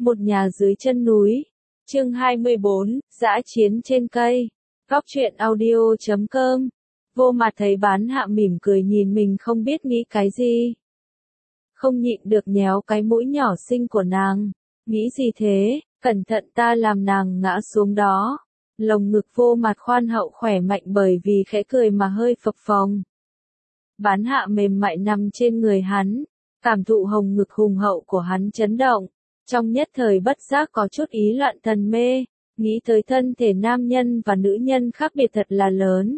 Một nhà dưới chân núi. Chương 24, dã chiến trên cây. Góc truyện audio.com. Vô Mặt thấy Bán Hạ mỉm cười nhìn mình không biết nghĩ cái gì. Không nhịn được nhéo cái mũi nhỏ xinh của nàng. Nghĩ gì thế, cẩn thận ta làm nàng ngã xuống đó. Lồng ngực Vô Mặt khoan hậu khỏe mạnh bởi vì khẽ cười mà hơi phập phồng. Bán Hạ mềm mại nằm trên người hắn. Cảm thụ hồng ngực hùng hậu của hắn chấn động. Trong nhất thời bất giác có chút ý loạn thần mê, nghĩ tới thân thể nam nhân và nữ nhân khác biệt thật là lớn.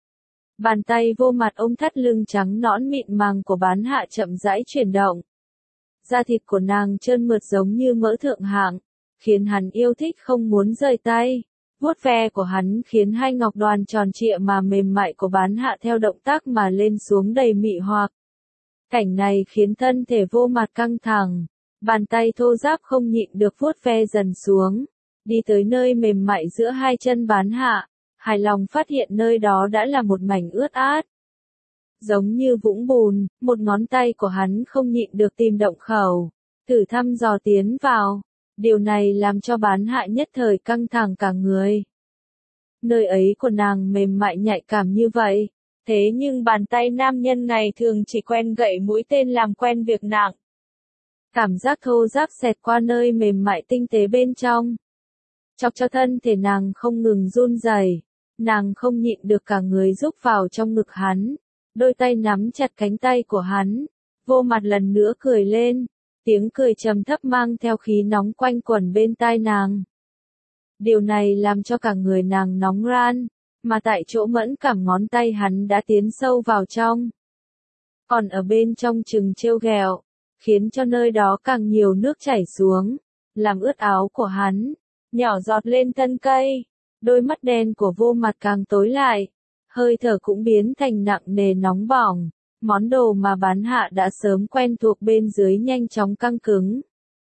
Bàn tay Vô Mặt ôm thắt lưng trắng nõn mịn màng của Bán Hạ chậm rãi chuyển động. Da thịt của nàng trơn mượt giống như mỡ thượng hạng, khiến hắn yêu thích không muốn rời tay. Vuốt ve của hắn khiến hai ngọc đoàn tròn trịa mà mềm mại của Bán Hạ theo động tác mà lên xuống đầy mị hoặc. Cảnh này khiến thân thể Vô Mặt căng thẳng. Bàn tay thô ráp không nhịn được vuốt ve dần xuống, đi tới nơi mềm mại giữa hai chân Bán Hạ, hài lòng phát hiện nơi đó đã là một mảnh ướt át. Giống như vũng bùn, một ngón tay của hắn không nhịn được tìm động khẩu, thử thăm dò tiến vào. Điều này làm cho Bán Hạ nhất thời căng thẳng cả người. Nơi ấy của nàng mềm mại nhạy cảm như vậy, thế nhưng bàn tay nam nhân ngày thường chỉ quen gậy mũi tên làm quen việc nặng. Cảm giác thô ráp xẹt qua nơi mềm mại tinh tế bên trong. Chọc cho thân thể nàng không ngừng run rẩy, nàng không nhịn được cả người rúc vào trong ngực hắn, đôi tay nắm chặt cánh tay của hắn. Vô Mặt lần nữa cười lên, tiếng cười trầm thấp mang theo khí nóng quanh quẩn bên tai nàng. Điều này làm cho cả người nàng nóng ran, mà tại chỗ mẫn cảm ngón tay hắn đã tiến sâu vào trong. Còn ở bên trong chừng trêu ghẹo, khiến cho nơi đó càng nhiều nước chảy xuống, làm ướt áo của hắn, nhỏ giọt lên thân cây. Đôi mắt đen của Vô Mặt càng tối lại, hơi thở cũng biến thành nặng nề nóng bỏng, món đồ mà Bán Hạ đã sớm quen thuộc bên dưới nhanh chóng căng cứng.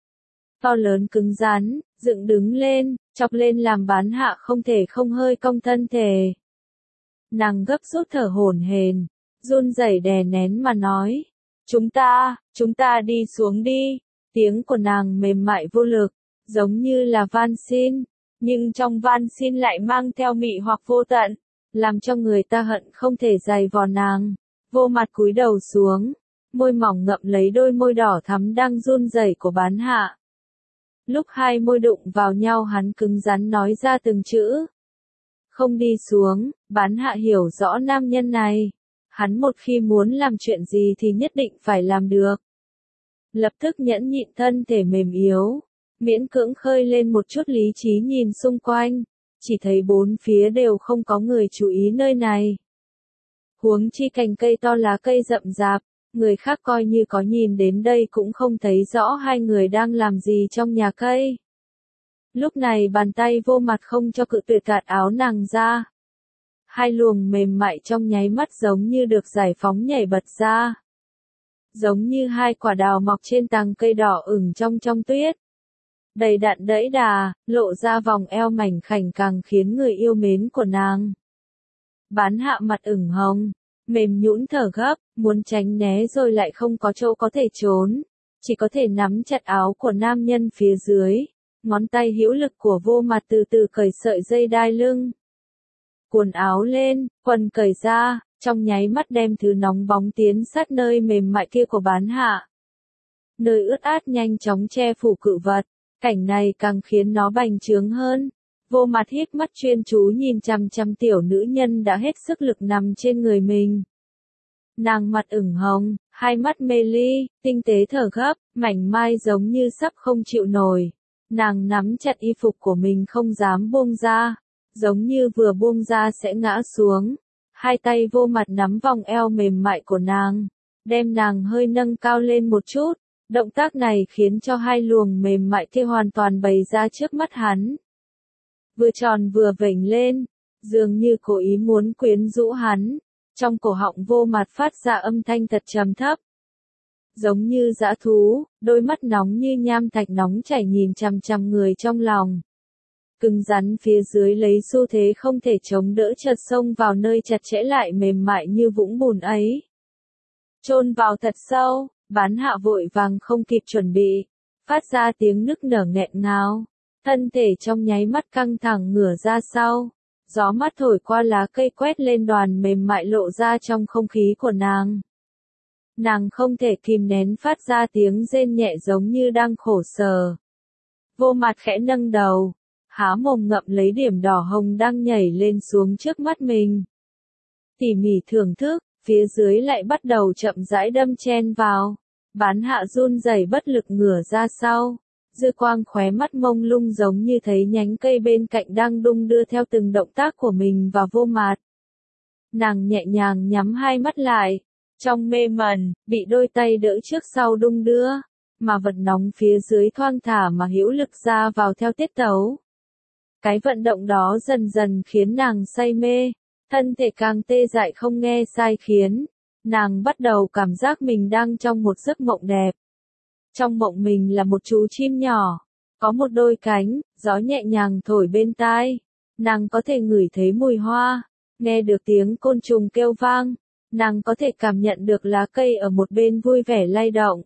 To lớn cứng rắn, dựng đứng lên, chọc lên làm Bán Hạ không thể không hơi cong thân thể. Nàng gấp rút thở hổn hển, run rẩy đè nén mà nói. Chúng ta đi xuống đi. Tiếng của nàng mềm mại vô lực, giống như là van xin, nhưng trong van xin lại mang theo mị hoặc vô tận, làm cho người ta hận không thể giày vò nàng. Vô Mặt cúi đầu xuống, môi mỏng ngậm lấy đôi môi đỏ thắm đang run rẩy của Bán Hạ. Lúc hai môi đụng vào nhau hắn cứng rắn nói ra từng chữ. Không đi xuống. Bán Hạ hiểu rõ nam nhân này. Hắn một khi muốn làm chuyện gì thì nhất định phải làm được. Lập tức nhẫn nhịn thân thể mềm yếu, miễn cưỡng khơi lên một chút lý trí nhìn xung quanh, chỉ thấy bốn phía đều không có người chú ý nơi này. Huống chi cành cây to lá cây rậm rạp, người khác coi như có nhìn đến đây cũng không thấy rõ hai người đang làm gì trong nhà cây. Lúc này bàn tay Vô Mặt không cho cự tuyệt gạt áo nàng ra. Hai luồng mềm mại trong nháy mắt giống như được giải phóng nhảy bật ra. Giống như hai quả đào mọc trên tàng cây đỏ ửng trong tuyết. Đầy đặn đẫy đà, lộ ra vòng eo mảnh khảnh càng khiến người yêu mến của nàng. Bán Hạ mặt ửng hồng, mềm nhũn thở gấp, muốn tránh né rồi lại không có chỗ có thể trốn. Chỉ có thể nắm chặt áo của nam nhân phía dưới. Ngón tay hữu lực của Vô Mặt từ từ cởi sợi dây đai lưng. Cuốn áo lên, quần cởi ra, trong nháy mắt đem thứ nóng bóng tiến sát nơi mềm mại kia của Bán Hạ. Nơi ướt át nhanh chóng che phủ cự vật, cảnh này càng khiến nó bành trướng hơn. Vô Mặt híp mắt chuyên chú nhìn chằm chằm tiểu nữ nhân đã hết sức lực nằm trên người mình. Nàng mặt ửng hồng, hai mắt mê ly, tinh tế thở gấp, mảnh mai giống như sắp không chịu nổi. Nàng nắm chặt y phục của mình không dám buông ra. Giống như vừa buông ra sẽ ngã xuống. Hai tay Vô Mặt nắm vòng eo mềm mại của nàng, đem nàng hơi nâng cao lên một chút. Động tác này khiến cho hai luồng mềm mại kia hoàn toàn bày ra trước mắt hắn. Vừa tròn vừa vểnh lên, dường như cố ý muốn quyến rũ hắn. Trong cổ họng Vô Mặt phát ra âm thanh thật trầm thấp. Giống như dã thú, đôi mắt nóng như nham thạch nóng chảy nhìn chằm chằm người trong lòng. Cứng rắn phía dưới lấy xu thế không thể chống đỡ chợt xông vào nơi chặt chẽ lại mềm mại như vũng bùn ấy. Chôn vào thật sâu, Bán Hạ vội vàng không kịp chuẩn bị, phát ra tiếng nức nở nghẹn ngào. Thân thể trong nháy mắt căng thẳng ngửa ra sau. Gió mát thổi qua lá cây quét lên đoàn mềm mại lộ ra trong không khí của nàng. Nàng không thể kìm nén phát ra tiếng rên nhẹ giống như đang khổ sở. Vô Mặt khẽ nâng đầu, há mồm ngậm lấy điểm đỏ hồng đang nhảy lên xuống trước mắt mình. Tỉ mỉ thưởng thức, phía dưới lại bắt đầu chậm rãi đâm chen vào. Bán Hạ run rẩy bất lực ngửa ra sau. Dư quang khóe mắt mông lung giống như thấy nhánh cây bên cạnh đang đung đưa theo từng động tác của mình và Vô Mặt. Nàng nhẹ nhàng nhắm hai mắt lại, trong mê mẩn, bị đôi tay đỡ trước sau đung đưa, mà vật nóng phía dưới thoang thả mà hữu lực ra vào theo tiết tấu. Cái vận động đó dần dần khiến nàng say mê, thân thể càng tê dại không nghe sai khiến, nàng bắt đầu cảm giác mình đang trong một giấc mộng đẹp. Trong mộng mình là một chú chim nhỏ, có một đôi cánh, gió nhẹ nhàng thổi bên tai, nàng có thể ngửi thấy mùi hoa, nghe được tiếng côn trùng kêu vang, nàng có thể cảm nhận được lá cây ở một bên vui vẻ lay động.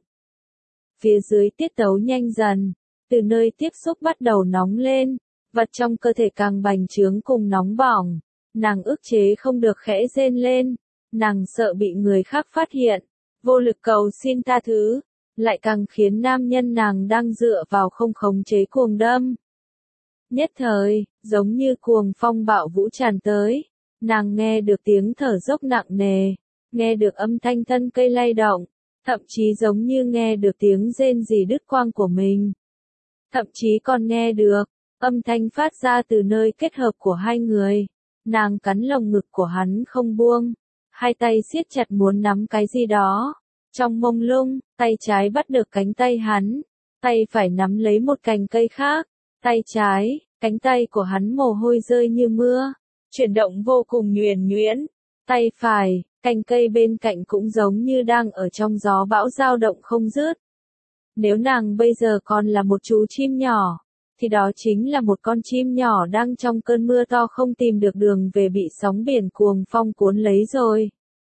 Phía dưới tiết tấu nhanh dần, từ nơi tiếp xúc bắt đầu nóng lên, vật trong cơ thể càng bành trướng cùng nóng bỏng, nàng ức chế không được khẽ rên lên, nàng sợ bị người khác phát hiện, vô lực cầu xin tha thứ, lại càng khiến nam nhân nàng đang dựa vào không khống chế cuồng đâm. Nhất thời, giống như cuồng phong bạo vũ tràn tới, nàng nghe được tiếng thở dốc nặng nề, nghe được âm thanh thân cây lay động, thậm chí giống như nghe được tiếng rên rỉ đứt quang của mình. Thậm chí còn nghe được âm thanh phát ra từ nơi kết hợp của hai người. Nàng cắn lồng ngực của hắn không buông, hai tay siết chặt muốn nắm cái gì đó. Trong mông lung, tay trái bắt được cánh tay hắn, tay phải nắm lấy một cành cây khác. Tay trái, cánh tay của hắn mồ hôi rơi như mưa, chuyển động vô cùng nhuần nhuyễn. Tay phải, cành cây bên cạnh cũng giống như đang ở trong gió bão dao động không dứt. Nếu nàng bây giờ còn là một chú chim nhỏ, thì đó chính là một con chim nhỏ đang trong cơn mưa to không tìm được đường về bị sóng biển cuồng phong cuốn lấy rồi.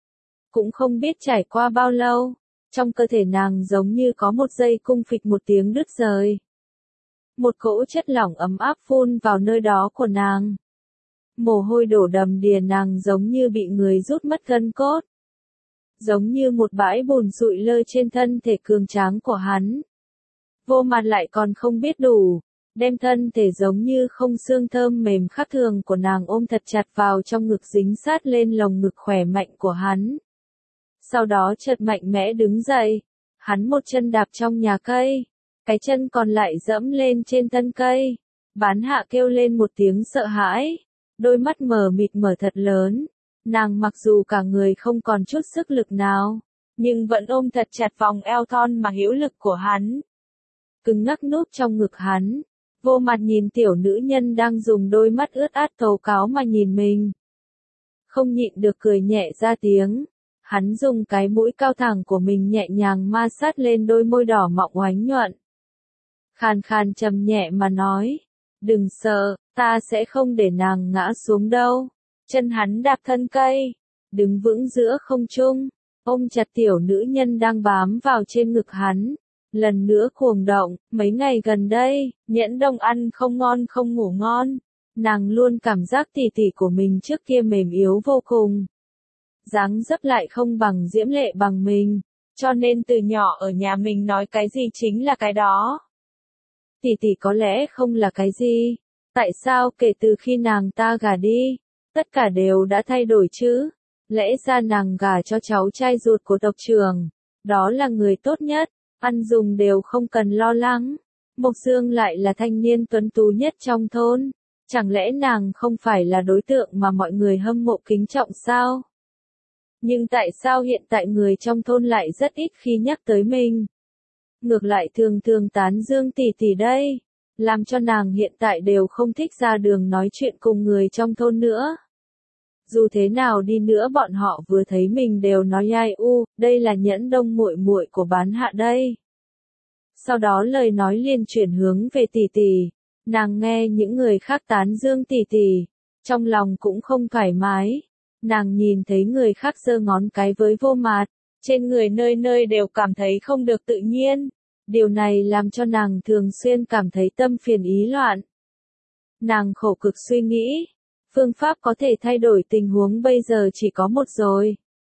Cũng không biết trải qua bao lâu, trong cơ thể nàng giống như có một dây cung phịch một tiếng đứt rời. Một cỗ chất lỏng ấm áp phun vào nơi đó của nàng. Mồ hôi đổ đầm đìa nàng giống như bị người rút mất gân cốt. Giống như một bãi bùn sụi lơ trên thân thể cường tráng của hắn. Vô Mặt lại còn không biết đủ, đem thân thể giống như không xương thơm mềm khác thường của nàng ôm thật chặt vào trong ngực dính sát lên lồng ngực khỏe mạnh của hắn. Sau đó chợt mạnh mẽ đứng dậy, hắn một chân đạp trong nhà cây, cái chân còn lại dẫm lên trên thân cây. Bán Hạ kêu lên một tiếng sợ hãi, đôi mắt mờ mịt mở thật lớn, nàng mặc dù cả người không còn chút sức lực nào, nhưng vẫn ôm thật chặt vòng eo thon mà hữu lực của hắn. Cứng ngắc núp trong ngực hắn, Vô Mặt nhìn tiểu nữ nhân đang dùng đôi mắt ướt át tố cáo mà nhìn mình. Không nhịn được cười nhẹ ra tiếng, hắn dùng cái mũi cao thẳng của mình nhẹ nhàng ma sát lên đôi môi đỏ mọng oánh nhuận. Khàn khàn trầm nhẹ mà nói, đừng sợ, ta sẽ không để nàng ngã xuống đâu. Chân hắn đạp thân cây, đứng vững giữa không trung, ôm chặt tiểu nữ nhân đang bám vào trên ngực hắn. Lần nữa cuồng động, mấy ngày gần đây, Nhẫn Đông ăn không ngon không ngủ ngon. Nàng luôn cảm giác tỉ tỉ của mình trước kia mềm yếu vô cùng. Dáng dấp lại không bằng diễm lệ bằng mình, cho nên từ nhỏ ở nhà mình nói cái gì chính là cái đó. Tỉ tỉ có lẽ không là cái gì, tại sao kể từ khi nàng ta gả đi, tất cả đều đã thay đổi chứ? Lẽ ra nàng gả cho cháu trai ruột của tộc trưởng, đó là người tốt nhất, ăn dùng đều không cần lo lắng. Mộc Dương lại là thanh niên tuấn tú nhất trong thôn, chẳng lẽ nàng không phải là đối tượng mà mọi người hâm mộ kính trọng sao? Nhưng tại sao hiện tại người trong thôn lại rất ít khi nhắc tới mình? Ngược lại thường thường tán dương tỷ tỷ đây, làm cho nàng hiện tại đều không thích ra đường nói chuyện cùng người trong thôn nữa. Dù thế nào đi nữa bọn họ vừa thấy mình đều nói ai u, đây là Nhẫn Đông muội muội của Bán Hạ đây. Sau đó lời nói liền chuyển hướng về tỷ tỷ, nàng nghe những người khác tán dương tỷ tỷ, trong lòng cũng không thoải mái. Nàng nhìn thấy người khác giơ ngón cái với Vô Mặt, trên người nơi nơi đều cảm thấy không được tự nhiên. Điều này làm cho nàng thường xuyên cảm thấy tâm phiền ý loạn. Nàng khổ cực suy nghĩ, phương pháp có thể thay đổi tình huống bây giờ chỉ có một rồi.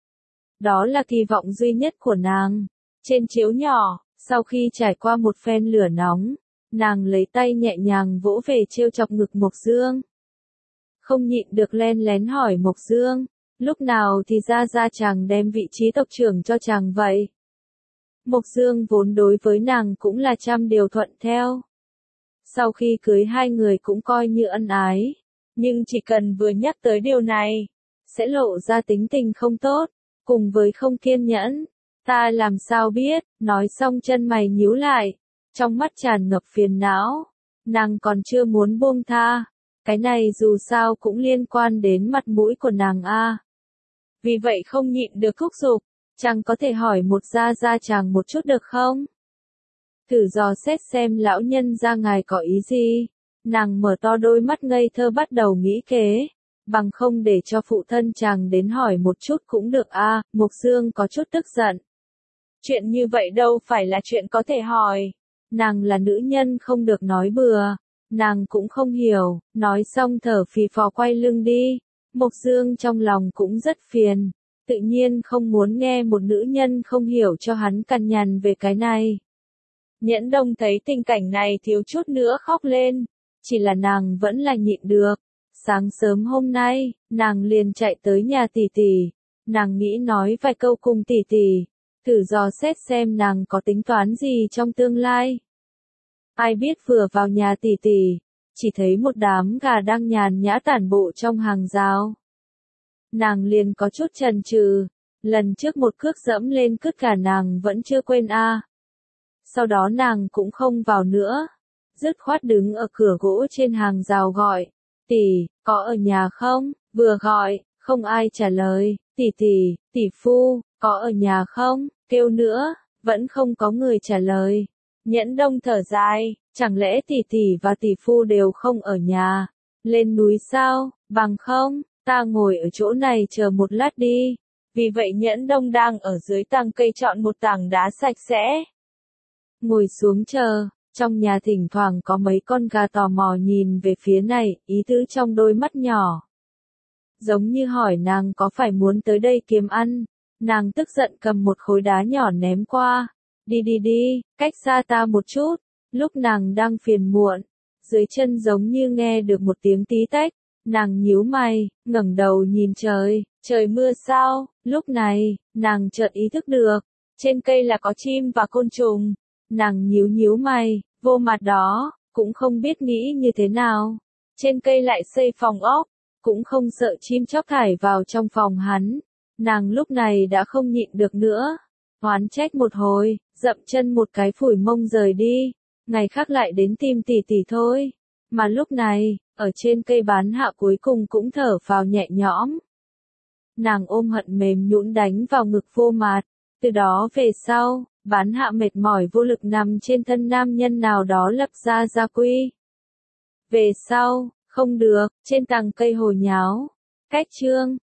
Đó là kỳ vọng duy nhất của nàng. Trên chiếu nhỏ, sau khi trải qua một phen lửa nóng, nàng lấy tay nhẹ nhàng vỗ về trêu chọc ngực Mộc Dương. Không nhịn được len lén hỏi Mộc Dương, lúc nào thì ra chàng đem vị trí tộc trưởng cho chàng vậy? Mộc Dương vốn đối với nàng cũng là trăm điều thuận theo. Sau khi cưới hai người cũng coi như ân ái, nhưng chỉ cần vừa nhắc tới điều này, sẽ lộ ra tính tình không tốt, cùng với không kiên nhẫn. Ta làm sao biết, nói xong chân mày nhíu lại, trong mắt tràn ngập phiền não, nàng còn chưa muốn buông tha, cái này dù sao cũng liên quan đến mặt mũi của nàng a. Vì vậy không nhịn được thúc giục, chàng có thể hỏi một ra chàng một chút được không? Thử dò xét xem lão nhân gia ngài có ý gì. Nàng mở to đôi mắt ngây thơ bắt đầu nghĩ kế, bằng không để cho phụ thân chàng đến hỏi một chút cũng được a. Mộc Dương có chút tức giận. Chuyện như vậy đâu phải là chuyện có thể hỏi. Nàng là nữ nhân không được nói bừa. Nàng cũng không hiểu, nói xong thở phì phò quay lưng đi. Mộc Dương trong lòng cũng rất phiền, tự nhiên không muốn nghe một nữ nhân không hiểu cho hắn cằn nhằn về cái này. Nhẫn Đông thấy tình cảnh này thiếu chút nữa khóc lên, chỉ là nàng vẫn là nhịn được. Sáng sớm hôm nay, nàng liền chạy tới nhà tỷ tỷ, nàng nghĩ nói vài câu cùng tỷ tỷ, thử dò xét xem nàng có tính toán gì trong tương lai. Ai biết vừa vào nhà tỷ tỷ, chỉ thấy một đám gà đang nhàn nhã tản bộ trong hàng rào. Nàng liền có chút chần chừ, lần trước một cước dẫm lên cứt gà nàng vẫn chưa quên a. Sau đó nàng cũng không vào nữa, dứt khoát đứng ở cửa gỗ trên hàng rào gọi, tỷ, có ở nhà không? Vừa gọi, không ai trả lời, tỷ phu, có ở nhà không? Kêu nữa, vẫn không có người trả lời. Nhẫn Đông thở dài, chẳng lẽ tỷ và tỷ phu đều không ở nhà? Lên núi sao? Bằng không, ta ngồi ở chỗ này chờ một lát đi. Vì vậy Nhẫn Đông đang ở dưới tàng cây chọn một tảng đá sạch sẽ. Ngồi xuống chờ, trong nhà thỉnh thoảng có mấy con gà tò mò nhìn về phía này, ý tứ trong đôi mắt nhỏ. Giống như hỏi nàng có phải muốn tới đây kiếm ăn. Nàng tức giận cầm một khối đá nhỏ ném qua. Đi, cách xa ta một chút. Lúc nàng đang phiền muộn, dưới chân giống như nghe được một tiếng tí tách. Nàng nhíu mày, ngẩng đầu nhìn trời mưa sao? Lúc này, nàng chợt ý thức được, trên cây là có chim và côn trùng. Nàng nhíu mày, Vô Mặt đó, cũng không biết nghĩ như thế nào. Trên cây lại xây phòng ốc, cũng không sợ chim chóc thải vào trong phòng hắn. Nàng lúc này đã không nhịn được nữa. Oán trách một hồi, dậm chân một cái phủi mông rời đi. Ngày khác lại đến tìm tỷ thôi. Mà lúc này, ở trên cây bán hạ cuối cùng cũng thở phào nhẹ nhõm. Nàng ôm hận mềm nhũn đánh vào ngực Vô Mặt. Từ đó về sau, bán hạ mệt mỏi vô lực nằm trên thân nam nhân nào đó lập ra gia quy. Về sau, không được, trên tàng cây hồ nháo. Cách chương